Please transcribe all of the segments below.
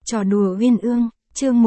Trò đùa uyên ương, chương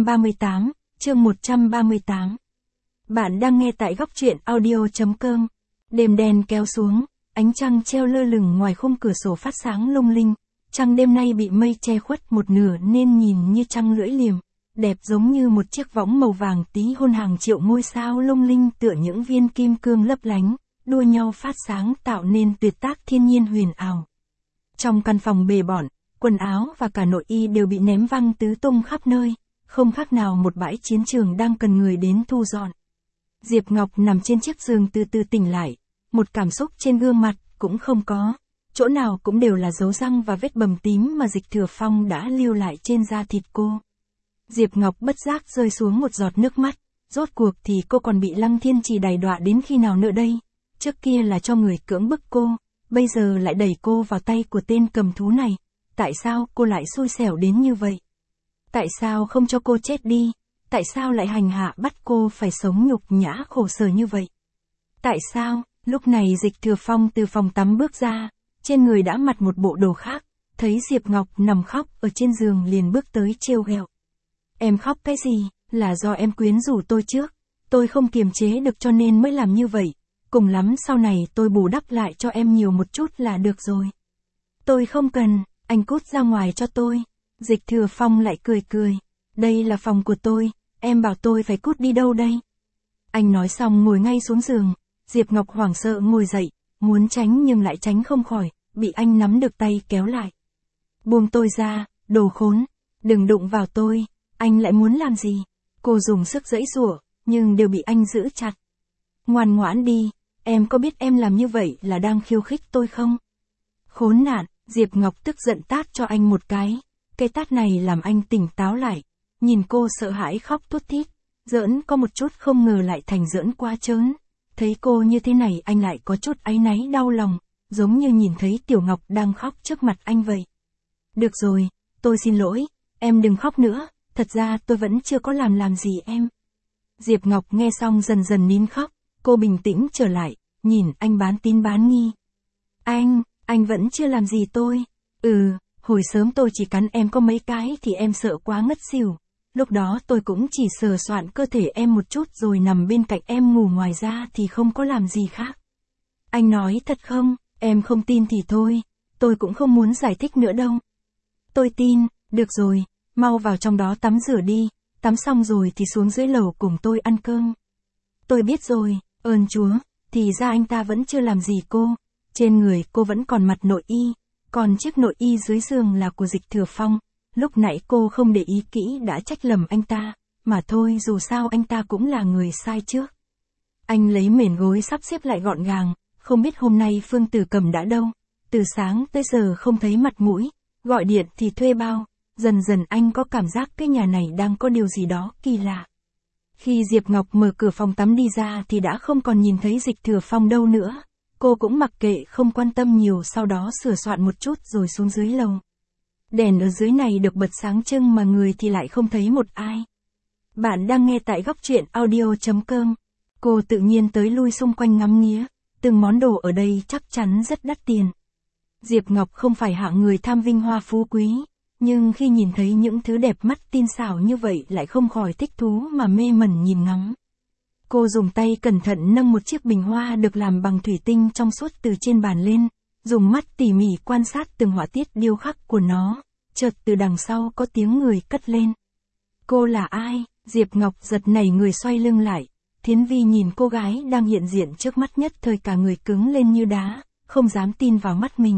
138. Bạn đang nghe tại góc truyện audio.com. Đêm đen kéo xuống, ánh trăng treo lơ lửng ngoài khung cửa sổ phát sáng lung linh. Trăng đêm nay bị mây che khuất một nửa nên nhìn như trăng lưỡi liềm, đẹp giống như một chiếc võng màu vàng tí hôn hàng triệu ngôi sao lung linh tựa những viên kim cương lấp lánh, đua nhau phát sáng tạo nên tuyệt tác thiên nhiên huyền ảo. Trong căn phòng bề bộn, quần áo và cả nội y đều bị ném văng tứ tung khắp nơi, không khác nào một bãi chiến trường đang cần người đến thu dọn. Diệp Ngọc nằm trên chiếc giường từ từ tỉnh lại, một cảm xúc trên gương mặt cũng không có, chỗ nào cũng đều là dấu răng và vết bầm tím mà Dịch Thừa Phong đã lưu lại trên da thịt cô. Diệp Ngọc bất giác rơi xuống một giọt nước mắt, rốt cuộc thì cô còn bị Lăng Thiên Trì đày đọa đến khi nào nữa đây? Trước kia là cho người cưỡng bức cô, bây giờ lại đẩy cô vào tay của tên cầm thú này. Tại sao cô lại xui xẻo đến như vậy? Tại sao không cho cô chết đi? Tại sao lại hành hạ bắt cô phải sống nhục nhã khổ sở như vậy? Tại sao? Lúc này Dịch Thừa Phong từ phòng tắm bước ra, trên người đã mặc một bộ đồ khác, thấy Diệp Ngọc nằm khóc ở trên giường liền bước tới trêu ghẹo. Em khóc cái gì? Là do em quyến rũ tôi trước, tôi không kiềm chế được cho nên mới làm như vậy, cùng lắm sau này tôi bù đắp lại cho em nhiều một chút là được rồi. Tôi không cần, anh cút ra ngoài cho tôi. Dịch Thừa Phong lại cười cười. Đây là phòng của tôi, em bảo tôi phải cút đi đâu đây? Anh nói xong ngồi ngay xuống giường, Diệp Ngọc hoảng sợ ngồi dậy, muốn tránh nhưng lại tránh không khỏi, bị anh nắm được tay kéo lại. Buông tôi ra, đồ khốn, đừng đụng vào tôi, anh lại muốn làm gì? Cô dùng sức giãy giụa, nhưng đều bị anh giữ chặt. Ngoan ngoãn đi, em có biết em làm như vậy là đang khiêu khích tôi không? Khốn nạn, Diệp Ngọc tức giận tát cho anh một cái tát này làm anh tỉnh táo lại, nhìn cô sợ hãi khóc thút thít, giỡn có một chút không ngờ lại thành giỡn quá trớn. Thấy cô như thế này anh lại có chút áy náy đau lòng, giống như nhìn thấy Tiểu Ngọc đang khóc trước mặt anh vậy. Được rồi, tôi xin lỗi, em đừng khóc nữa, thật ra tôi vẫn chưa có làm gì em. Diệp Ngọc nghe xong dần dần nín khóc, cô bình tĩnh trở lại, nhìn anh bán tín bán nghi. Anh vẫn chưa làm gì tôi. Hồi sớm tôi chỉ cắn em có mấy cái thì em sợ quá ngất xỉu. Lúc đó tôi cũng chỉ sờ soạn cơ thể em một chút rồi nằm bên cạnh em ngủ, ngoài ra thì không có làm gì khác. Anh nói thật không? Em không tin thì thôi, tôi cũng không muốn giải thích nữa đâu. Tôi tin, được rồi, mau vào trong đó tắm rửa đi, tắm xong rồi thì xuống dưới lầu cùng tôi ăn cơm. Tôi biết rồi, ơn Chúa, thì ra anh ta vẫn chưa làm gì cô. Trên người cô vẫn còn mặc nội y, còn chiếc nội y dưới giường là của Dịch Thừa Phong. Lúc nãy cô không để ý kỹ đã trách lầm anh ta, mà thôi dù sao anh ta cũng là người sai trước. Anh lấy mền gối sắp xếp lại gọn gàng, không biết hôm nay Phương Tử Cầm đã đâu. Từ sáng tới giờ không thấy mặt mũi, gọi điện thì thuê bao, dần dần anh có cảm giác cái nhà này đang có điều gì đó kỳ lạ. Khi Diệp Ngọc mở cửa phòng tắm đi ra thì đã không còn nhìn thấy Dịch Thừa Phong đâu nữa. Cô cũng mặc kệ không quan tâm nhiều, sau đó sửa soạn một chút rồi xuống dưới lầu. Đèn ở dưới này được bật sáng trưng mà người thì lại không thấy một ai. Bạn đang nghe tại góc truyện audio.com. Cô tự nhiên tới lui xung quanh ngắm nghía, từng món đồ ở đây chắc chắn rất đắt tiền. Diệp Ngọc không phải hạng người tham vinh hoa phú quý, nhưng khi nhìn thấy những thứ đẹp mắt tinh xảo như vậy lại không khỏi thích thú mà mê mẩn nhìn ngắm. Cô dùng tay cẩn thận nâng một chiếc bình hoa được làm bằng thủy tinh trong suốt từ trên bàn lên, dùng mắt tỉ mỉ quan sát từng họa tiết điêu khắc của nó, chợt từ đằng sau có tiếng người cất lên. Cô là ai? Diệp Ngọc giật nảy người xoay lưng lại, Thiến Vi nhìn cô gái đang hiện diện trước mắt nhất thời cả người cứng lên như đá, không dám tin vào mắt mình.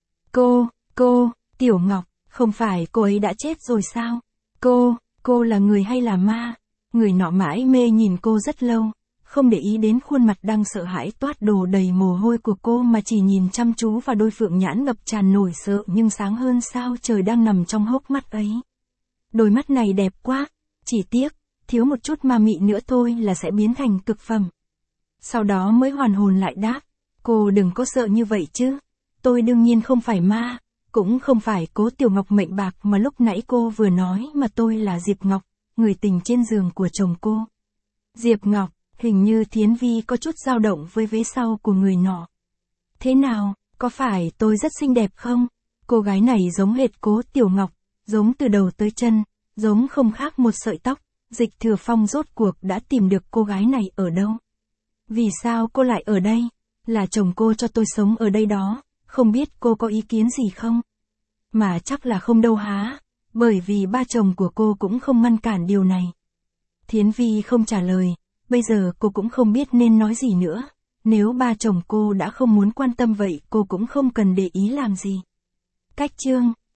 Cô, Tiểu Ngọc, không phải cô ấy đã chết rồi sao? Cô là người hay là ma? Người nọ mãi mê nhìn cô rất lâu, không để ý đến khuôn mặt đang sợ hãi toát đổ đầy mồ hôi của cô mà chỉ nhìn chăm chú vào đôi phượng nhãn ngập tràn nổi sợ nhưng sáng hơn sao trời đang nằm trong hốc mắt ấy. Đôi mắt này đẹp quá, chỉ tiếc, thiếu một chút ma mị nữa thôi là sẽ biến thành cực phẩm. Sau đó mới hoàn hồn lại đáp, cô đừng có sợ như vậy chứ, tôi đương nhiên không phải ma, cũng không phải Cố Tiểu Ngọc mệnh bạc mà lúc nãy cô vừa nói mà tôi là Diệp Ngọc, người tình trên giường của chồng cô. Diệp Ngọc, hình như Thiến Vi có chút dao động với vế sau của người nọ. Thế nào, có phải tôi rất xinh đẹp không? Cô gái này giống hệt Cố Tiểu Ngọc, giống từ đầu tới chân, giống không khác một sợi tóc, Dịch Thừa Phong rốt cuộc đã tìm được cô gái này ở đâu. Vì sao cô lại ở đây? Là chồng cô cho tôi sống ở đây đó, không biết cô có ý kiến gì không? Mà chắc là không đâu há, bởi vì ba chồng của cô cũng không ngăn cản điều này. Thiến Vi không trả lời, bây giờ cô cũng không biết nên nói gì nữa. Nếu ba chồng cô đã không muốn quan tâm vậy cô cũng không cần để ý làm gì. Cách chương